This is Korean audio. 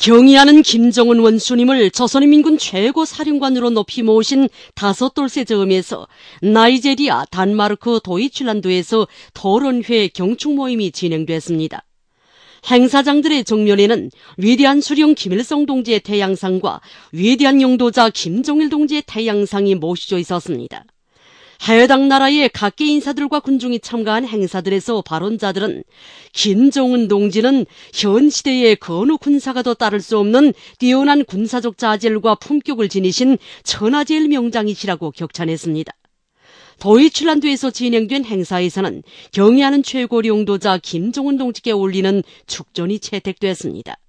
경의하는 김정은 원수님을 조선인민군 최고 사령관으로 높이 모신 다섯 돌쇠 저음에서 나이제리아, 단마르크, 도이칠란드에서 토론회 경축 모임이 진행됐습니다. 행사장들의 정면에는 위대한 수령 김일성 동지의 태양상과 위대한 용도자 김정일 동지의 태양상이 모시져 있었습니다. 해당 나라의 각계 인사들과 군중이 참가한 행사들에서 발언자들은 김정은 동지는 현 시대의 그 어느 군사가도 따를 수 없는 뛰어난 군사적 자질과 품격을 지니신 천하제일 명장이시라고 격찬했습니다. 도이칠란드에서 진행된 행사에서는 경의하는 최고 용도자 김정은 동지께 올리는 축전이 채택됐습니다.